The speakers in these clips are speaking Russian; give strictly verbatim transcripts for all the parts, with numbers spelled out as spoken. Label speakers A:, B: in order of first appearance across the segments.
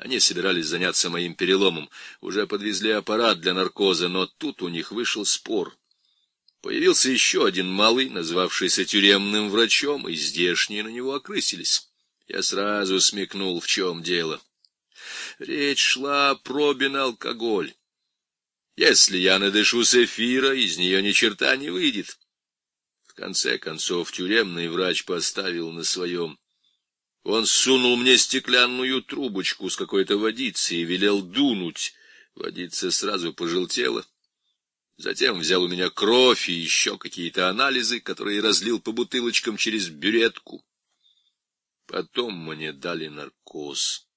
A: Они собирались заняться моим переломом, уже подвезли аппарат для наркоза, но тут у них вышел спор. Появился еще один малый, назвавшийся тюремным врачом, и здешние на него окрысились. Я сразу смекнул, в чем дело. Речь шла о пробе на алкоголь. Если я надышусь эфира, из нее ни черта не выйдет. В конце концов, тюремный врач поставил на своем. Он сунул мне стеклянную трубочку с какой-то водицей и велел дунуть. Водица сразу пожелтела. Затем взял у меня кровь и еще какие-то анализы, которые разлил по бутылочкам через бюретку. Потом мне дали наркоз.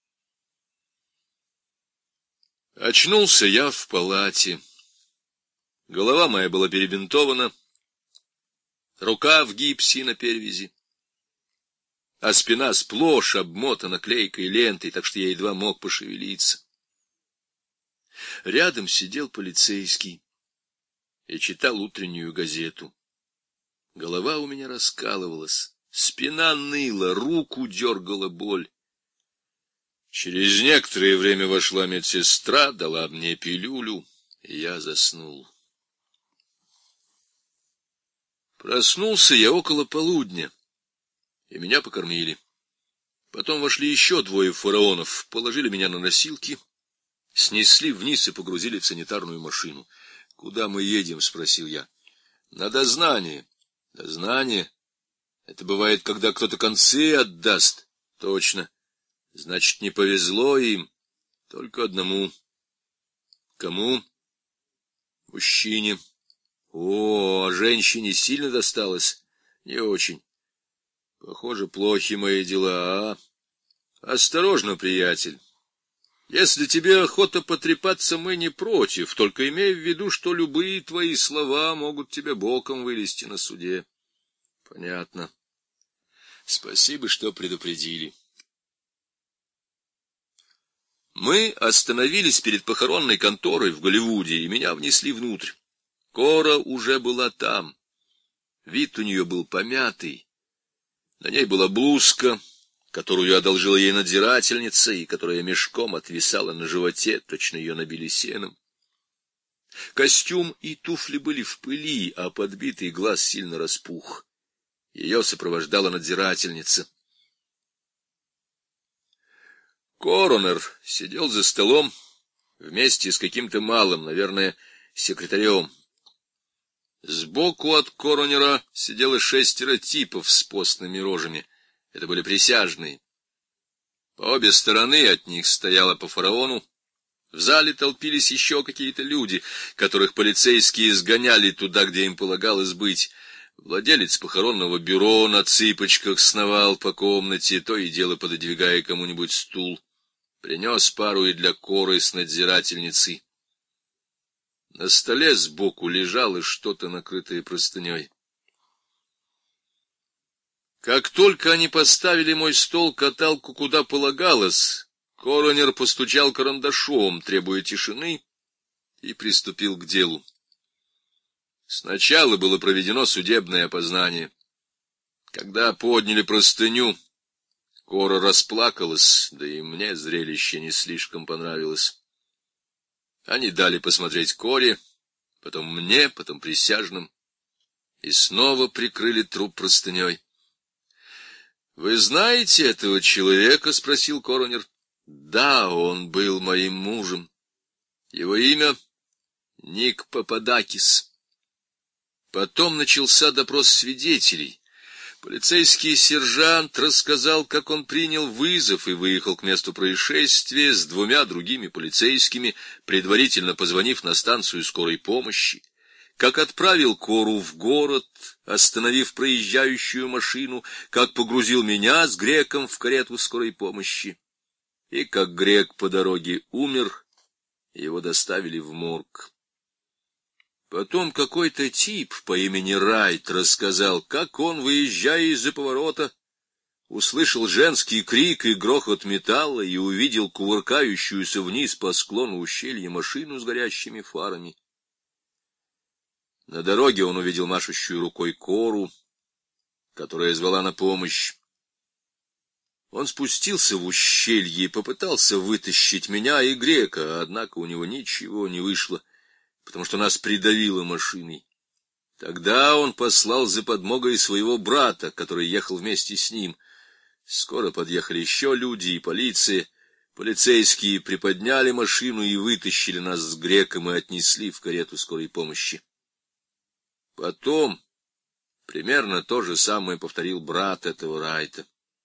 A: Очнулся я в палате. Голова моя была перебинтована, рука в гипсе на перевязи, а спина сплошь обмотана клейкой лентой, так что я едва мог пошевелиться. Рядом сидел полицейский и читал утреннюю газету. Голова у меня раскалывалась, спина ныла, руку дергала боль. Через некоторое время вошла медсестра, дала мне пилюлю, и я заснул. Проснулся я около полудня, и меня покормили. Потом вошли еще двое фараонов, положили меня на носилки, снесли вниз и погрузили в санитарную машину. — Куда мы едем? — спросил я. — На дознание. — Дознание? Это бывает, когда кто-то концы отдаст. — Точно. Значит, не повезло им. Только одному. — Кому? — Мужчине. — О, а женщине сильно досталось? — Не очень. — Похоже, плохи мои дела, а? — Осторожно, приятель. Если тебе охота потрепаться, мы не против, только имей в виду, что любые твои слова могут тебе боком вылезти на суде. — Понятно. Спасибо, что предупредили. Мы остановились перед похоронной конторой в Голливуде, и меня внесли внутрь. Кора уже была там. Вид у нее был помятый. На ней была блузка, которую одолжила ей надзирательница, и которая мешком отвисала на животе, точно ее набили сеном. Костюм и туфли были в пыли, а подбитый глаз сильно распух. Ее сопровождала надзирательница. Коронер сидел за столом вместе с каким-то малым, наверное, секретарем. Сбоку от коронера сидело шестеро типов с постными рожами. Это были присяжные. По обе стороны от них стояло по фараону. В зале толпились еще какие-то люди, которых полицейские сгоняли туда, где им полагалось быть. Владелец похоронного бюро на цыпочках сновал по комнате, то и дело пододвигая кому-нибудь стул. Принес пару и для Коры с надзирательницей. На столе сбоку лежало что-то, накрытое простыней. Как только они поставили мой стол-каталку куда полагалось, коронер постучал карандашом, требуя тишины, и приступил к делу. Сначала было проведено судебное опознание. Когда подняли простыню, Кора расплакалась, да и мне зрелище не слишком понравилось. Они дали посмотреть Коре, потом мне, потом присяжным, и снова прикрыли труп простыней. — Вы знаете этого человека? — спросил коронер. — Да, он был моим мужем. Его имя Ник Пападакис. Потом начался допрос свидетелей. Полицейский сержант рассказал, как он принял вызов и выехал к месту происшествия с двумя другими полицейскими, предварительно позвонив на станцию скорой помощи, как отправил Кору в город, остановив проезжающую машину, как погрузил меня с Греком в карету скорой помощи, и как Грек по дороге умер, его доставили в морг. Потом какой-то тип по имени Райт рассказал, как он, выезжая из-за поворота, услышал женский крик и грохот металла и увидел кувыркающуюся вниз по склону ущелья машину с горящими фарами. На дороге он увидел машущую рукой Кору, которая звала на помощь. Он спустился в ущелье и попытался вытащить меня и грека, однако у него ничего не вышло, потому что нас придавило машиной. Тогда он послал за подмогой своего брата, который ехал вместе с ним. Скоро подъехали еще люди и полиция. Полицейские приподняли машину и вытащили нас с греком и отнесли в карету скорой помощи. Потом примерно то же самое повторил брат этого Райта.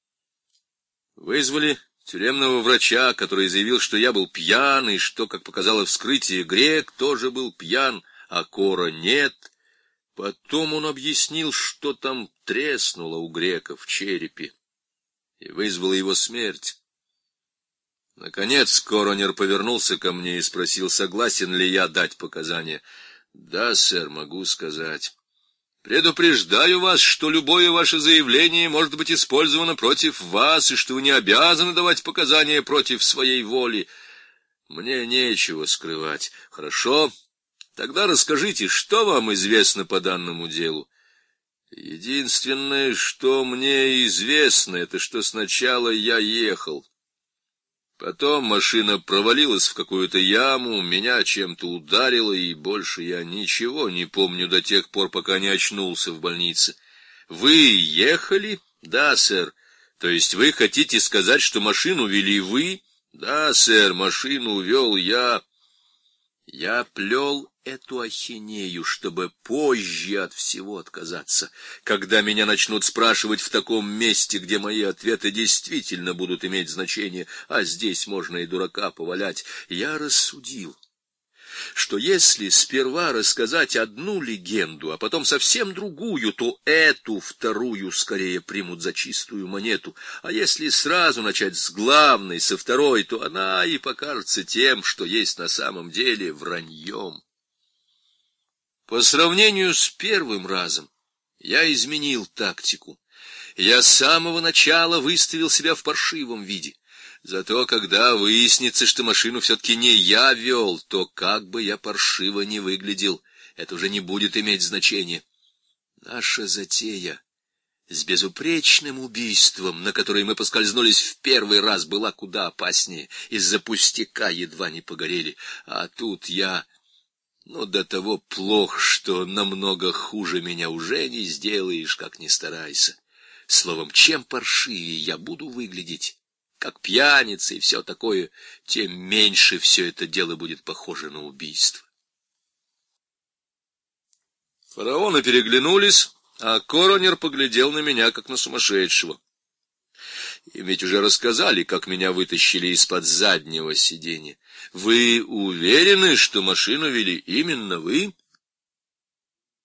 A: Вызвали тюремного врача, который заявил, что я был пьян, и что, как показало вскрытие, грек тоже был пьян, а Кора нет. Потом он объяснил, что там треснуло у грека в черепе, и вызвала его смерть. Наконец коронер повернулся ко мне и спросил, согласен ли я дать показания. Да, сэр, могу сказать. Предупреждаю вас, что любое ваше заявление может быть использовано против вас, и что вы не обязаны давать показания против своей воли. Мне нечего скрывать. Хорошо? Тогда расскажите, что вам известно по данному делу? Единственное, что мне известно, это что сначала я ехал. Потом машина провалилась в какую-то яму, меня чем-то ударило, и больше я ничего не помню до тех пор, пока не очнулся в больнице. Вы ехали? Да, сэр. То есть вы хотите сказать, что машину вели вы? Да, сэр, машину вел я. Я плел эту ахинею, чтобы позже от всего отказаться, когда меня начнут спрашивать в таком месте, где мои ответы действительно будут иметь значение, а здесь можно и дурака повалять. Я рассудил, что если сперва рассказать одну легенду, а потом совсем другую, то эту вторую скорее примут за чистую монету, а если сразу начать с главной, со второй, то она и покажется тем, что есть на самом деле, враньем. По сравнению с первым разом я изменил тактику. Я с самого начала выставил себя в паршивом виде. Зато когда выяснится, что машину все-таки не я вел, то как бы я паршиво не выглядел, это уже не будет иметь значения. Наша затея с безупречным убийством, на которой мы поскользнулись в первый раз, была куда опаснее. Из-за пустяка едва не погорели. А тут я... Ну, до того плох, что намного хуже меня уже не сделаешь, как ни старайся. Словом, чем паршивее я буду выглядеть, как пьяница и все такое, тем меньше все это дело будет похоже на убийство. Фараоны переглянулись, а коронер поглядел на меня, как на сумасшедшего. Им ведь уже рассказали, как меня вытащили из-под заднего сиденья. Вы уверены, что машину вели именно вы?